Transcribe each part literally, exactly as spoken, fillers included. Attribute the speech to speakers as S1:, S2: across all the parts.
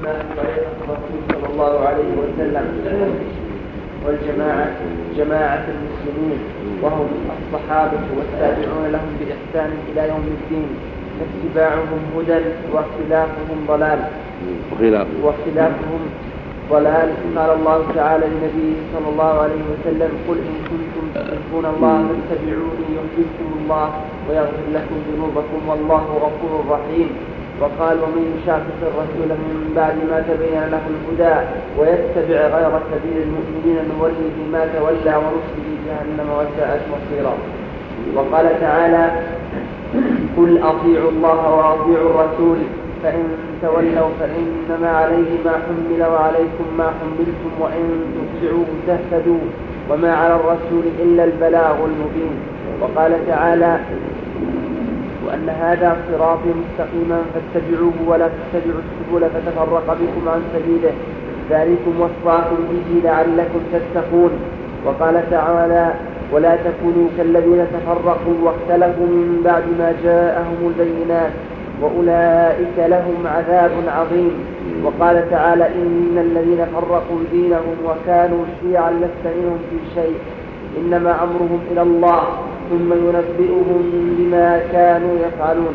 S1: طريقة الرسول صلى الله عليه وسلم والجماعة جماعة المسلمين وهم الصحابة والتابعون لهم بإحسان إلى يوم الدين، فاتباعهم هدى واختلافهم ضلال واختلافهم ضلال. قال الله تعالى لنبيه صلى الله عليه وسلم: قل إن كنتم تحبون الله فاتبعوني يحببكم الله ويغفر لكم ذنوبكم والله غفور رحيم. وقال: ومن يشاقق الرسول من بعد ما تبين له الهدى ويتبع غير سبيل المؤمنين نوله ما تولى ونصله جهنم وساءت مصيرا. وقال تعالى: قل أطيعوا الله وأطيعوا الرسول فإن تولوا فإنما عليه ما حمل وعليكم ما حملتم وإن تطيعوه تهتدوا وما على الرسول إلا البلاغ المبين. وقال تعالى: وأن هذا صراطي مستقيما فاتبعوه ولا تتبعوا السبل فتفرق بكم عن سبيله ذلكم وصاكم به لعلكم تتقون. وقال تعالى: ولا تكونوا كالذين تفرقوا واختلفوا من بعد ما جاءهم البينات وأولئك لهم عذاب عظيم. وقال تعالى: إن الذين فرقوا دينهم وكانوا شيعا لست منهم في شيء إنما أمرهم إلى الله ثم ينبئهم بما كانوا يفعلون.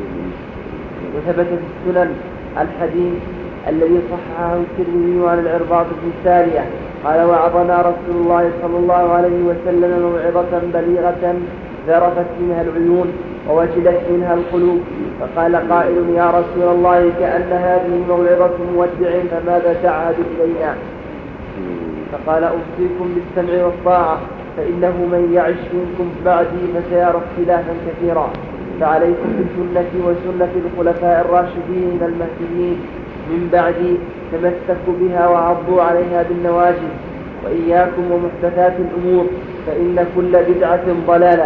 S1: وثبت في السنن الحديث الذي صححه الترمذي عن العرباض بن سارية قال: وعظنا رسول الله صلى الله عليه وسلم موعظة بليغة ذرفت منها العيون ووجلت منها القلوب. فقال قائل: يا رسول الله كأن هذه موعظة مودع فماذا تعهد إلينا؟ فقال: أوصيكم بالسمع والطاعة فإنه من يعش منكم بعدي فسيرى اختلافا كثيرا، فعليكم بسنتي وسنة الخلفاء الراشدين المهديين من بعدي تمسكوا بها وعضوا عليها بالنواجذ، وإياكم ومحدثات الأمور فإن كل بدعة ضلالة.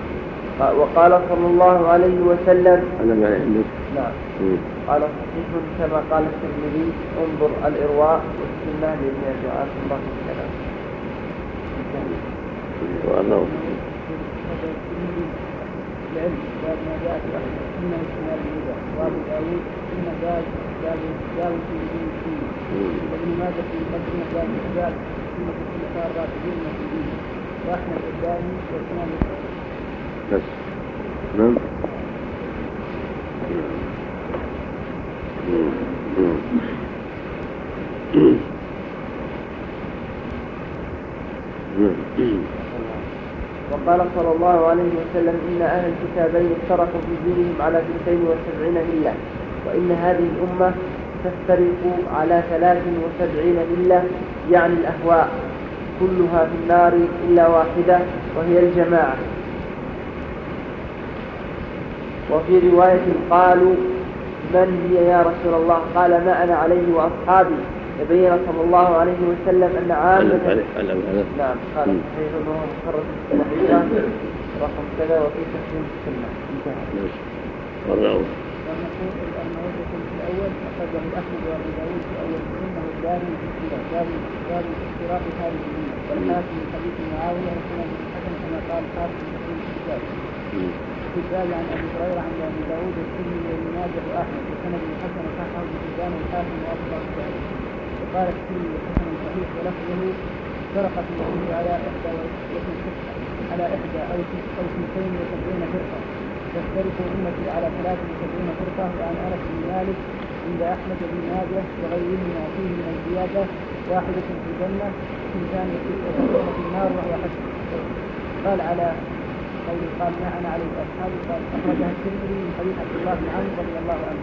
S1: وقال صلى الله عليه وسلم: نعم قال صحيح كما قال الترمذي انظر الإرواء والسنة لابن دعاء الله الكلام.
S2: وأنه
S3: العلم باب ما جاء في السنة واجتناب البدع، وأبو داود إن باب باب باب في دين السنة، وابن ماجه في مقدمة باب الباب سنة الخلفاء الراشدين المهديين، وأحمد الداني واجتناب البدع.
S2: بس نعم.
S1: وقال صلى الله عليه وسلم: إن أهل الكتابين افترقوا في دينهم على اثنتين وسبعين ملة، وإن هذه الأمة تفترق على ثلاث وسبعين ملة، يعني الأهواء كلها في النار إلا واحدة وهي الجماعة. وفي رواية قالوا: من هي يا رسول الله؟ قال: ما أنا عليه وأصحابي. تبين صلى الله عليه وسلم أن عامة نعم قال صحيح أنه مخرج الصحيحة رقم كذا وفي تحسين السنة انتهى.
S3: والنقول أن وجهكم في الأول أخرجه أحمد وأبو داود في أول سنة الداري في الكلاب باب باب اختراق هذه الدنيا، والحاكم من حديث معاوية وسنة بن الحسن كما قال حاكم في الكتاب. في الباب عن أبي هريرة عند أبي داود والترمذي وابن ماجه وأحمد وسنة بن الحسن وصححه ابن حبان والحاكم وأبو داود. وقال الترمذي حسن صحيح ولفظه: فرقت اليهود على إحدى على إحدى أو أو اثنتين وسبعين فرقة، تفترق أمتي على ثلاث وسبعين فرقة. وعن أنس بن مالك عند أحمد بن ماجه وغيرهما فيه من الزيادة: واحدة في الجنة اثنتان وتسعون في النار وهو حسن. قال على قول قال: ما أنا عليه أصحابي. قال أخرجها الترمذي من حديث عبد الله بن عمرو رضي الله عنه.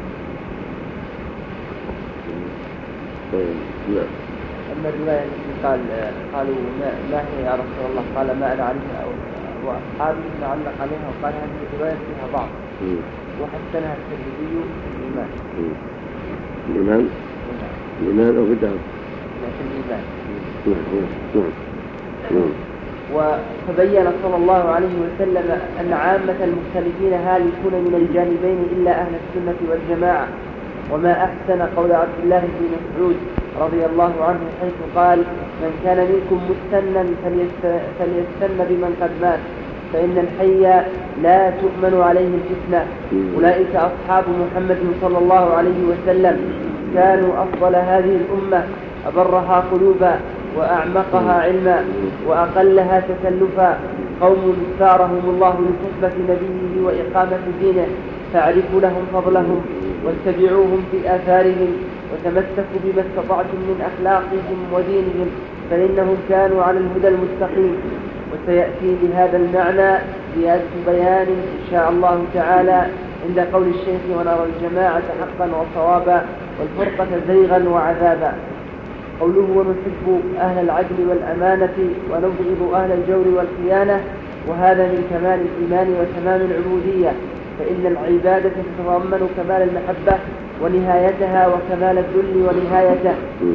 S1: أما الرواية التي قال قالوا ما هي يا رسول الله؟ قال: ما أنا عليها وأصحابي، نعلق عليها وقال هذه الرواية فيها ضعف وحسنها الترمذي الإيمان.
S2: الإيمان الإيمان أو بدعة
S1: الإيمان.
S2: نعم.
S1: وتبين صلى الله عليه وسلم أن عامة المختلفين هالكون من الجانبين إلا أهل السنة والجماعة. وما أحسن قول عبد الله بن مسعود رضي الله عنه حيث قال: من كان منكم مستنا فليستن بمن قد مات فإن الحي لا تؤمن عليه الفتنة. أولئك أصحاب محمد صلى الله عليه وسلم. كانوا أفضل هذه الأمة أبرها قلوبا وأعمقها علما وأقلها تكلفا، قوم اختارهم الله لصحبة نبيه وإقامة دينه، فاعرفوا لهم فضلهم واتبعوهم في آثارهم وتمسكوا بما استطعتم من أخلاقهم ودينهم، فإنهم كانوا على الهدى المستقيم. وسيأتي بهذا المعنى زيادة بيان إن شاء الله تعالى عند قول الشيخ: ونرى الجماعة حقا وصوابا والفرقة زيغا وعذابا. قوله: ونحب أهل العدل والأمانة ونبغض أهل الجور والخيانة، وهذا من كمال الإيمان وتمام العبودية، فإن العبادة تتضمن كمال المحبة ونهايتها وكمال الذل ونهايته،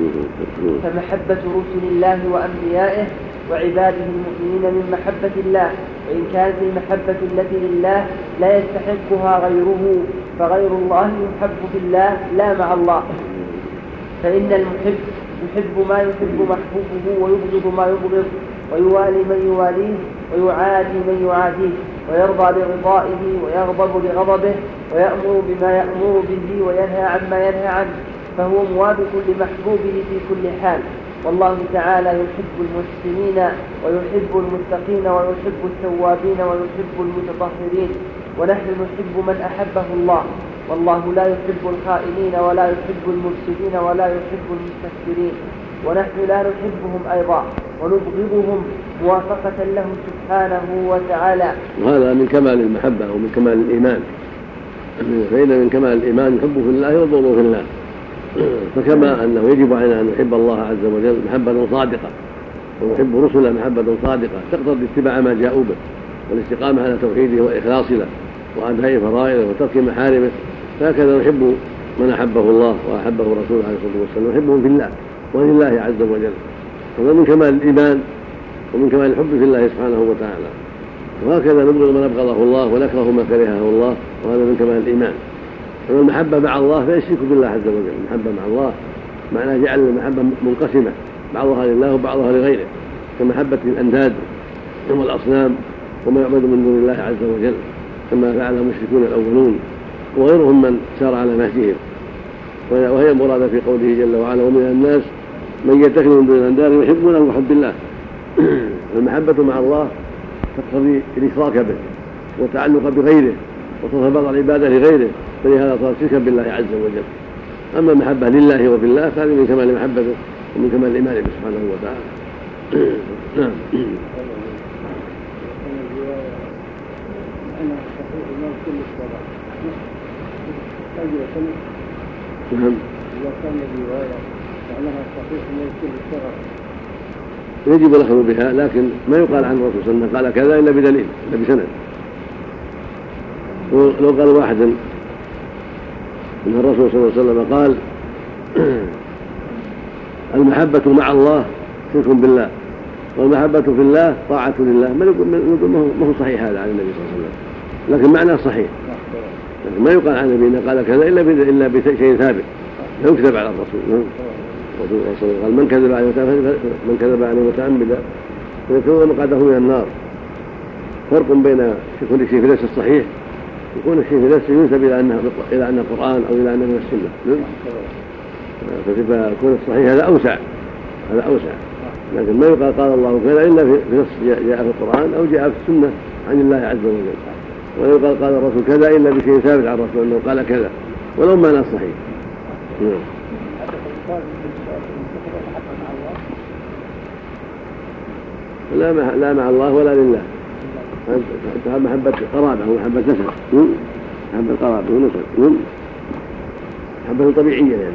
S1: فمحبة رسل الله وأنبيائه وعباده المؤمنين من محبة الله، وإن كانت المحبة التي لله لا يستحقها غيره، فغير الله يحب في الله لا مع الله، فإن المحب يحب ما يحب محبوبه ويبغض ما يبغض، ويوالي من يواليه ويعادي من يعاديه، ويرضى برضائه ويغضب لغضبه، ويأمر بما يأمر به وينهى عما ينهى عنه، فهو موافق لمحبوبه في كل حال. والله تعالى يحب المحسنين ويحب المتقين ويحب التوابين ويحب المتطهرين، ونحن نحب من أحبه الله، والله لا يحب الخائنين ولا يحب المفسدين ولا يحب المستكبرين، ونحن لا نحبهم أيضا ونبغضهم موافقة له سبحانه وتعالى.
S2: وهذا من كمال المحبة ومن كمال الإيمان، فإن من كمال الإيمان الحب في الله والبغض في الله، فكما أنه يجب علينا أن نحب الله عز وجل محبة صادقة ونحب رسله محبة صادقة تقتضي اتباع ما جاءوا به والاستقامة على توحيده وإخلاص له وأداء فرائضه وترك محارمه، فهكذا نحب من أحبه الله وأحبه رسوله عليه الصلاة والسلام، نحبهم في الله ولله عز وجل، هذا من كمال الإيمان ومن كمال الحب في الله سبحانه وتعالى. وهكذا نبغض من أبغضه الله ونكره ما كرهه الله، وهذا من كمال الإيمان. أما المحبة مع الله فيشرك بالله عز وجل، المحبة مع الله معناه جعل المحبة منقسمة، بعضها لله وبعضها لغيره، كمحبة الأنداد والأصنام وما يعبد من دون الله عز وجل، كما فعل المشركون الأولون وغيرهم من سار على نهجهم، وهي المراد في قوله جل وعلا: ومن الناس من يتخذ من دون الأنداد يحبونه كحب الله. المحبة مع الله تقتضي الإشراك به والتعلق بغيره وصرف بعض العبادة لغيره، فلهذا صار شركا بالله عز وجل. أما المحبة لله وفي الله فهذه من كمال محبته ومن كمال الإيمان به سبحانه وتعالى. نعم. نعم. يجب الأخذ بها، لكن ما يقال عن الرسول صلى الله عليه وسلم قال كذا إلا بدليل إلا بسند. لو قال واحد إن الرسول صلى الله عليه وسلم قال المحبة مع الله شرك بالله والمحبة في الله طاعة لله، ما هو صحيح هذا عن النبي صلى الله عليه وسلم، لكن معناه صحيح، لكن ما يقال عن النبي إنه قال كذا إلا إلا بشيء ثابت لا يكذب على الرسول. الرسول قال: من كذب عليه من كذب عليه متعمدا فيكون مقعده من النار. فرق بين يكون الشيء في نفسه الصحيح يكون الشيء في نفسه ينسب إلى أنه إلى أنه القرآن أو إلى أنه من السنة، فيكون الصحيح هذا أوسع هذا أوسع لكن ما يقال قال الله كذا إلا في نص جاء في القرآن أو جاء في السنة عن الله عز وجل، ولا يقال قال الرسول كذا إلا بشيء ثابت عن الرسول أنه قال كذا ولو ما لا صحيح. لا لا مع الله ولا لله، محبة قرابة ومحبة نسب، محبة قرابة ونسب، محبة طبيعية يعني،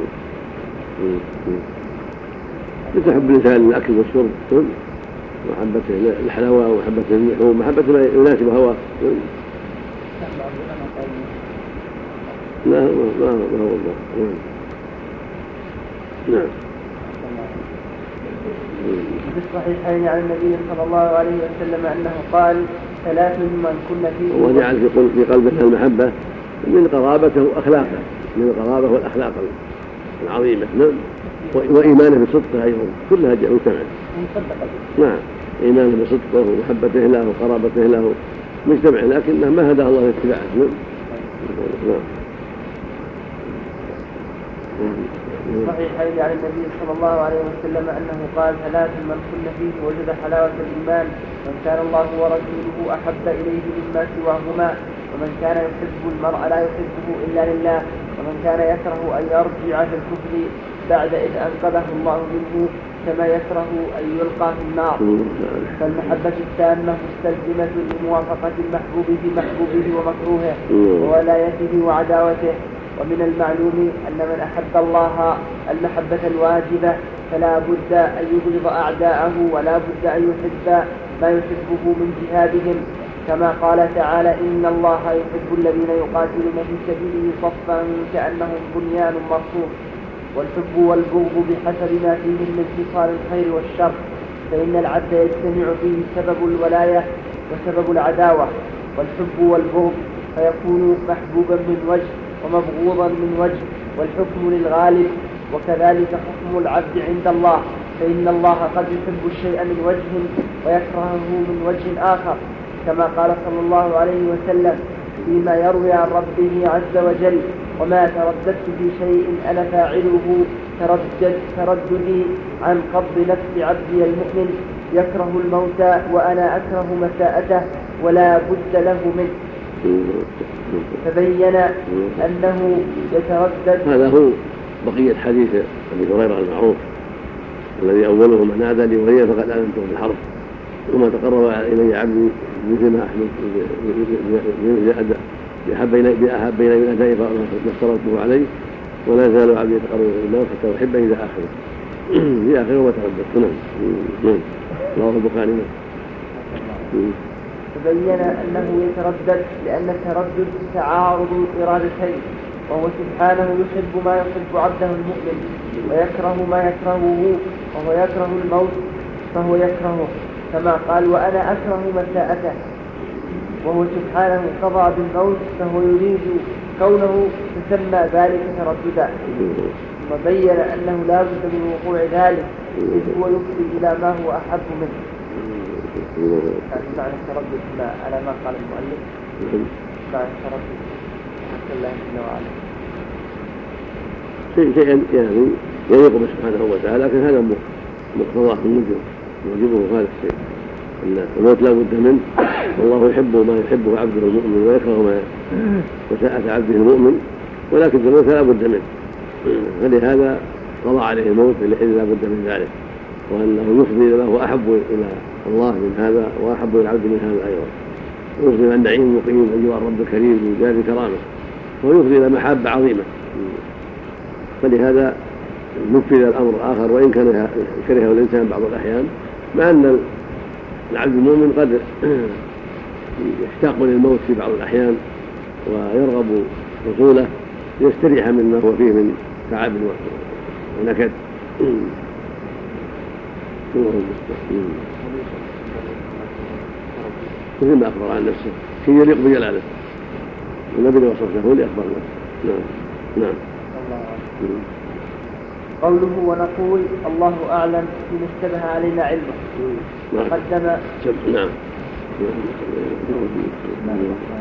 S2: تحب الإنسان الأكل والشرب ومحبة الحلاوة ومحبة اللحوم ومحبة ما يناسب هواه. لا ما هو الله. نعم.
S1: في الصحيحين عن النبي صلى الله عليه وسلم أنه قال: ثلاث من كن فيه
S2: وجعل في قلبه المحبة من قرابته وأخلاقه، من القرابة والأخلاق العظيمة، وإيمانه بصدقه أيضا، كلها مجتمعة. نعم، إيمانه بصدقه ومحبته له وقرابته له مجتمع، لكنه ما هدى الله لاتباعه. نعم.
S1: الصحيحين عن النبي صلى الله عليه وسلم أنه قال ثلاث من كن فيه وجد حلاوة الإيمان: من كان الله ورسوله أحب إليه مما سواهما، ومن كان يحب المرء لا يحبه إلا لله، ومن كان يكره أن يرجع في الكفر بعد إذ أنقذه الله منه كما يكره أن يلقى في النار. فالمحبة التامة مستلزمة لموافقة المحبوب في محبوبه ومكروهه وولايته وعداوته. ومن المعلوم أن من أحب الله المحبة الواجبة فلا بد أن يبغض أعداءه ولا بد أن يحب ما يحبه من جهادهم، كما قال تعالى: إن الله يحب الذين يقاتلون في سبيله صفا كأنهم بنيان مرصوص. والحب والبغض بحسب ما فيهم من خصال الخير والشر، فإن العبد يجتمع فيه سبب الولاية وسبب العداوة والحب والبغض، فيكون محبوبا من وجه ومبغوضا من وجه، والحكم للغالب. وكذلك حكم العبد عند الله، فإن الله قد يحب الشيء من وجه ويكرهه من وجه آخر، كما قال صلى الله عليه وسلم فيما يروي عن ربه عز وجل: وما ترددت في شيء أنا فاعله تردد ترددي عن قبض نفس عبدي المؤمن يكره الموت وأنا أكره مساءته ولا بد له منه. تبين أنه يتردد.
S2: هذا هو بقية حديث أبي هريرة المعروف الذي أوله: من نادى لي وليا فقد آذنته بالحرب، وما تقرب إلي عبدي مثل ما أحمد بأحب إلي من أدائي فما افترضته عليه، ولا زال عبدي يتقرب إلى الله حتى أحب إلى آخره. في آخره وترددت. نعم. رواه البخاري.
S1: تبين أنه يتردد لأن التردد تعارض الإرادتين، وهو سبحانه يحب ما يحب عبده المؤمن ويكره ما يكرهه، وهو يكره الموت فهو يكرهه، كما قال: وأنا أكره مساءته. وهو سبحانه قضى بالموت فهو يريد كونه تسمى ذلك ترددا. وبين أنه لا بد من وقوع ذلك إذ هو يفضي إلى ما هو أحب منه. معنى التردد على ما قال المؤلف، معنى التردد حق الله جل وعلا
S2: شيء شيئا يعني يليق به سبحانه وتعالى، لكن هذا مقتضاه الموجب موجبه هذا الشيء، أن الموت لا بد منه، والله يحب ما يحبه عبده المؤمن ويكره ما مساءة عبده المؤمن، ولكن الموت لا بد منه، فلهذا قضى عليه الموت لحين لا بد من ذلك، وأنه يفضي إلى ما هو أحب إلى الله من هذا وأحب إلى العبد من هذا أيضا، ويفضي إلى النعيم المقيم أيها الرب الكريم من دار كرامه، ويفضي إلى محبة عظيمة. فلهذا نفذ الأمر آخر، وإن كان كرهه الإنسان بعض الأحيان، مع أن العبد المؤمن قد يشتاق للموت في بعض الأحيان ويرغب وصوله ليستريح مما هو فيه من تعب ونكد. مثل ما أخبر عن نفسه شيء يليق بجلاله، والنبي وصفه هو اللي أخبر نفسه. نعم. نعم.
S1: قوله: ونقول الله أعلم فيما اشتبه علينا علمه. قدم.
S2: نعم.